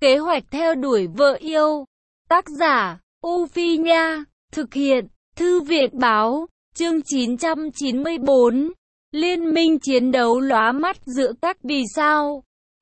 Kế hoạch theo đuổi vợ yêu. Tác giả, U Phi Nha. Thực hiện, Thư viện Báo. Chương 994. Liên minh chiến đấu lóa mắt giữa các vì sao.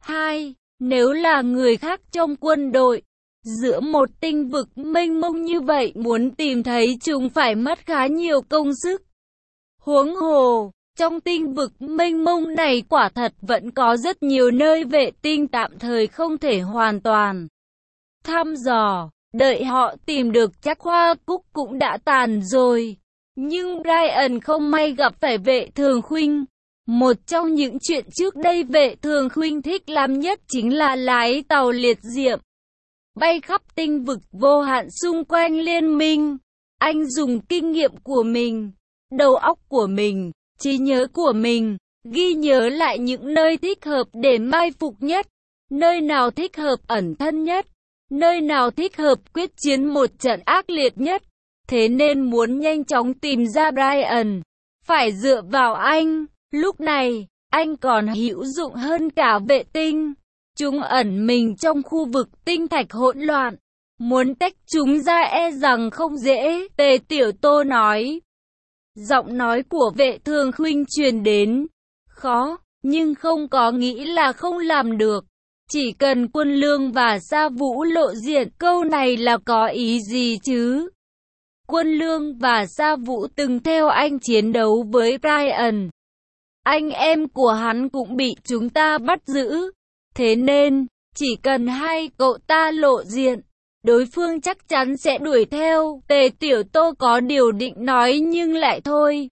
2. Nếu là người khác trong quân đội, giữa một tinh vực mênh mông như vậy, muốn tìm thấy chúng phải mất khá nhiều công sức. Huống hồ, trong tinh vực mênh mông này quả thật vẫn có rất nhiều nơi vệ tinh tạm thời không thể hoàn toàn thăm dò. Đợi họ tìm được chắc hoa cúc cũng đã tàn rồi. Nhưng Brian không may gặp phải Vệ Thường Khuynh. Một trong những chuyện trước đây Vệ Thường Khuynh thích làm nhất chính là lái tàu liệt diệm, bay khắp tinh vực vô hạn xung quanh liên minh. Anh dùng kinh nghiệm của mình, đầu óc của mình, trí nhớ của mình, ghi nhớ lại những nơi thích hợp để mai phục nhất, nơi nào thích hợp ẩn thân nhất, nơi nào thích hợp quyết chiến một trận ác liệt nhất. Thế nên muốn nhanh chóng tìm ra Brian, phải dựa vào anh. Lúc này, anh còn hữu dụng hơn cả vệ tinh. Chúng ẩn mình trong khu vực tinh thạch hỗn loạn. Muốn tách chúng ra e rằng không dễ, Tề Tiểu Tô nói. Giọng nói của Vệ Thường Khuynh truyền đến. Khó, nhưng không có nghĩ là không làm được. Chỉ cần Quân Lương và Sa Vũ lộ diện, câu này là có ý gì chứ? Quân Lương và Sa Vũ từng theo anh chiến đấu với Brian. Anh em của hắn cũng bị chúng ta bắt giữ. Thế nên, chỉ cần hai cậu ta lộ diện, đối phương chắc chắn sẽ đuổi theo. Tề Tiểu Tô có điều định nói nhưng lại thôi.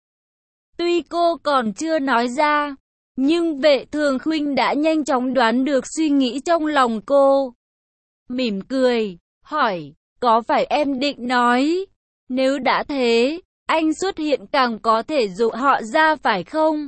Tuy cô còn chưa nói ra, nhưng Vệ Thường Khuynh đã nhanh chóng đoán được suy nghĩ trong lòng cô. Mỉm cười, hỏi, có phải em định nói, nếu đã thế, anh xuất hiện càng có thể dụ họ ra phải không?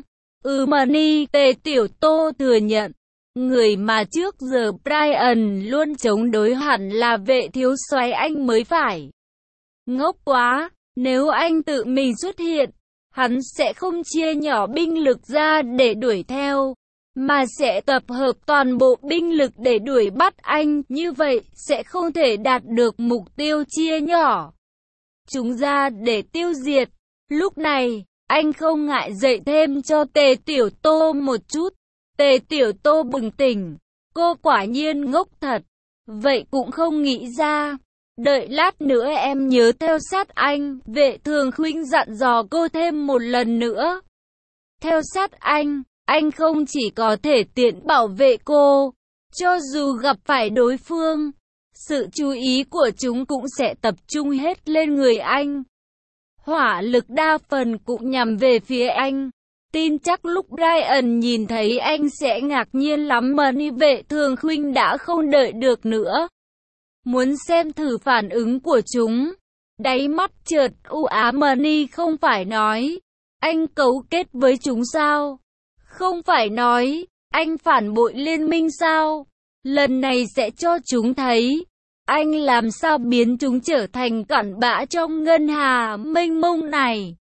Mani, Tề Tiểu Tô thừa nhận. Người mà trước giờ Brian luôn chống đối hẳn là Vệ thiếu soái anh mới phải. Ngốc quá, nếu anh tự mình xuất hiện, hắn sẽ không chia nhỏ binh lực ra để đuổi theo, mà sẽ tập hợp toàn bộ binh lực để đuổi bắt anh. Như vậy, sẽ không thể đạt được mục tiêu chia nhỏ chúng ra để tiêu diệt. Lúc này, anh không ngại dạy thêm cho Tề Tiểu Tô một chút. Tề Tiểu Tô bừng tỉnh. Cô quả nhiên ngốc thật. Vậy cũng không nghĩ ra. Đợi lát nữa em nhớ theo sát anh. Vệ Thường Khuynh dặn dò cô thêm một lần nữa. Theo sát anh không chỉ có thể tiện bảo vệ cô, cho dù gặp phải đối phương, sự chú ý của chúng cũng sẽ tập trung hết lên người anh. Hỏa lực đa phần cũng nhằm về phía anh. Tin chắc lúc Brian nhìn thấy anh sẽ ngạc nhiên lắm mà Vệ Thường Khuynh đã không đợi được nữa. Muốn xem thử phản ứng của chúng. Đáy mắt chợt u ám, Mani không phải nói anh cấu kết với chúng sao? Không phải nói anh phản bội liên minh sao? Lần này sẽ cho chúng thấy anh làm sao biến chúng trở thành cặn bã trong ngân hà mênh mông này.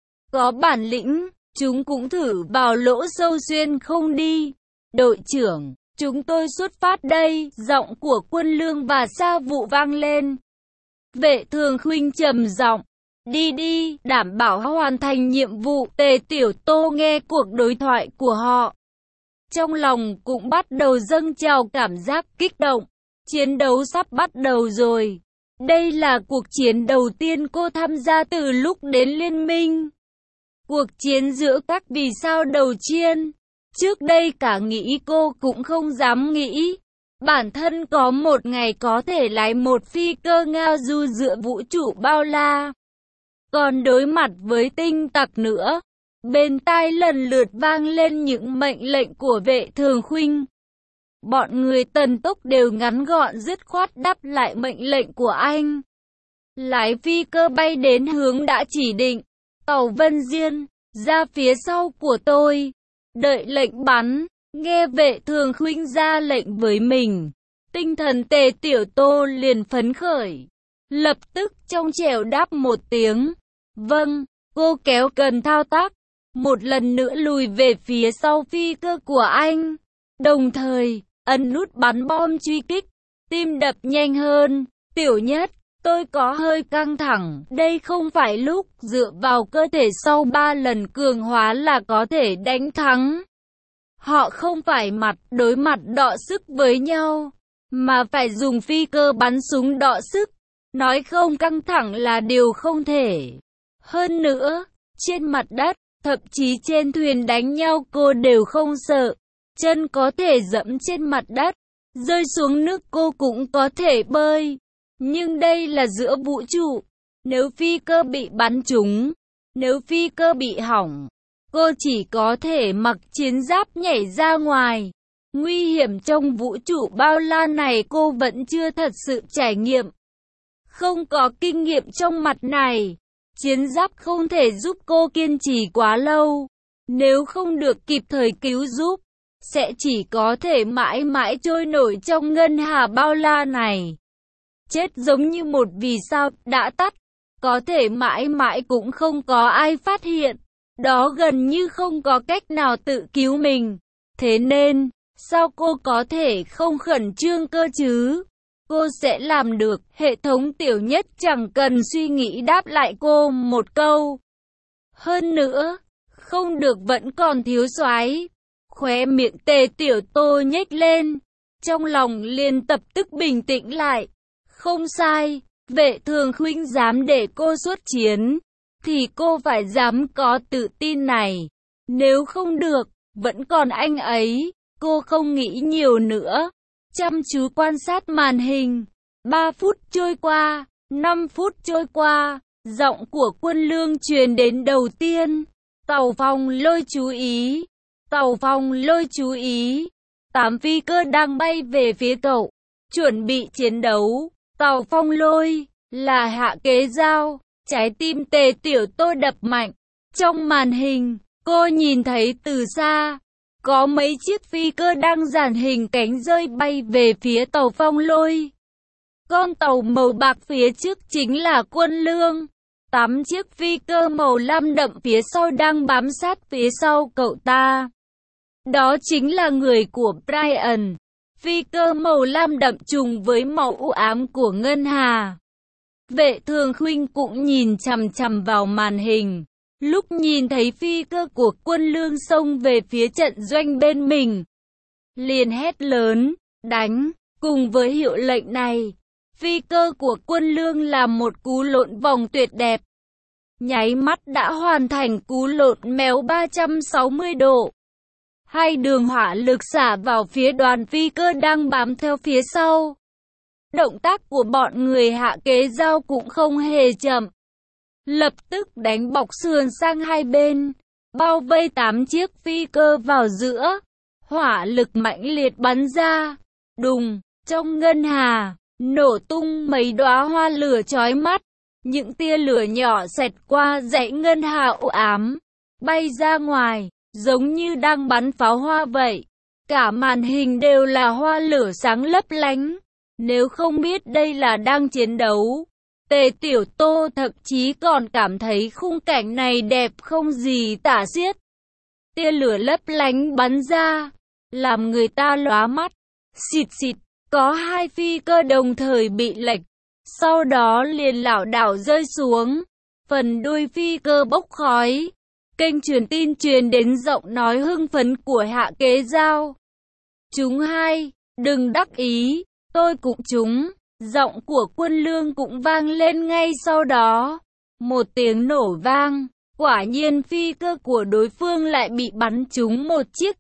Có bản lĩnh, chúng cũng thử vào lỗ sâu xuyên không đi. Đội trưởng, chúng tôi xuất phát đây. Giọng của Quân Lương và Sa Vũ vang lên. Vệ Thường Khuynh trầm giọng. Đi, đảm bảo hoàn thành nhiệm vụ. Tề Tiểu Tô nghe cuộc đối thoại của họ, trong lòng cũng bắt đầu dâng trào cảm giác kích động. Chiến đấu sắp bắt đầu rồi. Đây là cuộc chiến đầu tiên cô tham gia từ lúc đến liên minh. Cuộc chiến giữa các vì sao đầu chiên. Trước đây cả nghĩ cô cũng không dám nghĩ. Bản thân có một ngày có thể lái một phi cơ ngao du giữa vũ trụ bao la. Còn đối mặt với tinh tặc nữa. Bên tai lần lượt vang lên những mệnh lệnh của Vệ Thường Khuynh. Bọn người Tần Tốc đều ngắn gọn dứt khoát đáp lại mệnh lệnh của anh. Lái phi cơ bay đến hướng đã chỉ định. Tàu Vân Diên, ra phía sau của tôi. Đợi lệnh bắn. Nghe Vệ Thường Khuynh ra lệnh với mình, tinh thần Tề Tiểu Tô liền phấn khởi. Lập tức trong trẻo đáp một tiếng. Vâng, cô kéo cần thao tác. Một lần nữa lùi về phía sau phi cơ của anh. Đồng thời, ấn nút bắn bom truy kích. tim đập nhanh hơn. Tiểu Nhất, tôi có hơi căng thẳng, đây không phải lúc dựa vào cơ thể sau 3 lần cường hóa là có thể đánh thắng. Họ không phải mặt đối mặt đọ sức với nhau, mà phải dùng phi cơ bắn súng đọ sức. Nói không căng thẳng là điều không thể. Hơn nữa, trên mặt đất, thậm chí trên thuyền đánh nhau cô đều không sợ. Chân có thể dẫm trên mặt đất, rơi xuống nước cô cũng có thể bơi. Nhưng đây là giữa vũ trụ. Nếu phi cơ bị bắn trúng, nếu phi cơ bị hỏng, cô chỉ có thể mặc chiến giáp nhảy ra ngoài. Nguy hiểm trong vũ trụ bao la này cô vẫn chưa thật sự trải nghiệm. Không có kinh nghiệm trong mặt này, chiến giáp không thể giúp cô kiên trì quá lâu. Nếu không được kịp thời cứu giúp, sẽ chỉ có thể mãi mãi trôi nổi trong ngân hà bao la này. Chết giống như một vì sao đã tắt, có thể mãi mãi cũng không có ai phát hiện. Đó gần như không có cách nào tự cứu mình. Thế nên, sao cô có thể không khẩn trương cơ chứ? Cô sẽ làm được. Hệ thống Tiểu Nhất chẳng cần suy nghĩ đáp lại cô một câu. Hơn nữa, không được vẫn còn thiếu soái. Khóe miệng Tề Tiểu Tô nhếch lên, trong lòng liền tập tức bình tĩnh lại. Không sai, Vệ Thường Khuynh dám để cô xuất chiến, thì cô phải dám có tự tin này. Nếu không được, vẫn còn anh ấy. Cô không nghĩ nhiều nữa, chăm chú quan sát màn hình. 3 phút trôi qua, 5 phút trôi qua, giọng của Quân Lương truyền đến đầu tiên. Tàu Phong Lôi chú ý, Tàu Phong Lôi chú ý, 8 phi cơ đang bay về phía cậu, chuẩn bị chiến đấu. Tàu Phong Lôi là Hạ Kế Giao. Trái tim Tề Tiểu Tô đập mạnh. Trong màn hình, cô nhìn thấy từ xa, có mấy chiếc phi cơ đang dàn hình cánh rơi bay về phía tàu Phong Lôi. Con tàu màu bạc phía trước chính là Quân Lương. 8 chiếc phi cơ màu lam đậm phía sau đang bám sát phía sau cậu ta. Đó chính là người của Brian. Phi cơ màu lam đậm trùng với màu u ám của ngân hà. Vệ Thường Khuynh cũng nhìn chằm chằm vào màn hình. Lúc nhìn thấy phi cơ của Quân Lương xông về phía trận doanh bên mình, liền hét lớn, đánh. Cùng với hiệu lệnh này, phi cơ của Quân Lương làm một cú lộn vòng tuyệt đẹp. Nháy mắt đã hoàn thành cú lộn méo 360 độ. Hai đường hỏa lực xả vào phía đoàn phi cơ đang bám theo phía sau. Động tác của bọn người Hạ Kế Giao cũng không hề chậm. Lập tức đánh bọc sườn sang hai bên, bao vây 8 chiếc phi cơ vào giữa. Hỏa lực mãnh liệt bắn ra. Đùng, trong ngân hà, nổ tung mấy đóa hoa lửa chói mắt. Những tia lửa nhỏ xẹt qua dãy ngân hà u ám, bay ra ngoài, giống như đang bắn pháo hoa vậy. Cả màn hình đều là hoa lửa sáng lấp lánh. Nếu không biết đây là đang chiến đấu, Tề Tiểu Tô thậm chí còn cảm thấy khung cảnh này đẹp không gì tả xiết. Tia lửa lấp lánh bắn ra, làm người ta lóa mắt. Xịt xịt, có 2 phi cơ đồng thời bị lệch, sau đó liền lảo đảo rơi xuống. Phần đuôi phi cơ bốc khói. Kênh truyền tin truyền đến giọng nói hưng phấn của Hạ Kế Giao. Chúng 2, đừng đắc ý, tôi cũng trúng. Giọng của Quân Lương cũng vang lên ngay sau đó. Một tiếng nổ vang, quả nhiên phi cơ của đối phương lại bị bắn trúng một chiếc.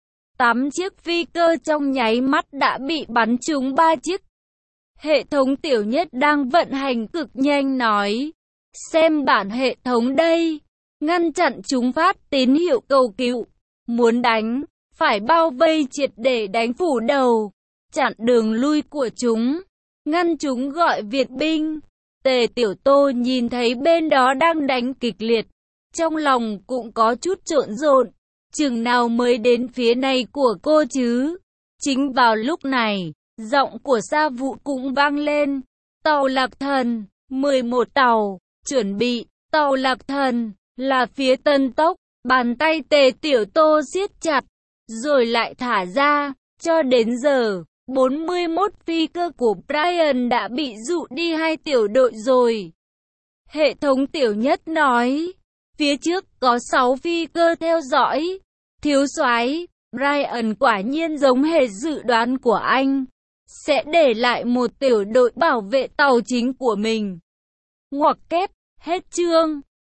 8 chiếc phi cơ trong nháy mắt đã bị bắn trúng 3 chiếc. Hệ thống Tiểu Nhất đang vận hành cực nhanh nói. Xem bản hệ thống đây. Ngăn chặn chúng phát tín hiệu cầu cứu. Muốn đánh, phải bao vây triệt để đánh phủ đầu. Chặn đường lui của chúng. Ngăn chúng gọi viện binh. Tề Tiểu Tô nhìn thấy bên đó đang đánh kịch liệt. Trong lòng cũng có chút trộn rộn. Chừng nào mới đến phía này của cô chứ? Chính vào lúc này, giọng của Sa Vũ cũng vang lên. Tàu Lạc Thần, 11 tàu, chuẩn bị. Tàu Lạc Thần là phía Tân Tốc. Bàn tay Tề Tiểu Tô siết chặt, rồi lại thả ra. Cho đến giờ, 41 phi cơ của Brian đã bị dụ đi 2 tiểu đội rồi. Hệ thống tiểu nhất nói, phía trước có 6 phi cơ theo dõi. Thiếu soái, Brian quả nhiên giống hệt dự đoán của anh. Sẽ để lại một tiểu đội bảo vệ tàu chính của mình. Ngoặc kép, hết chương.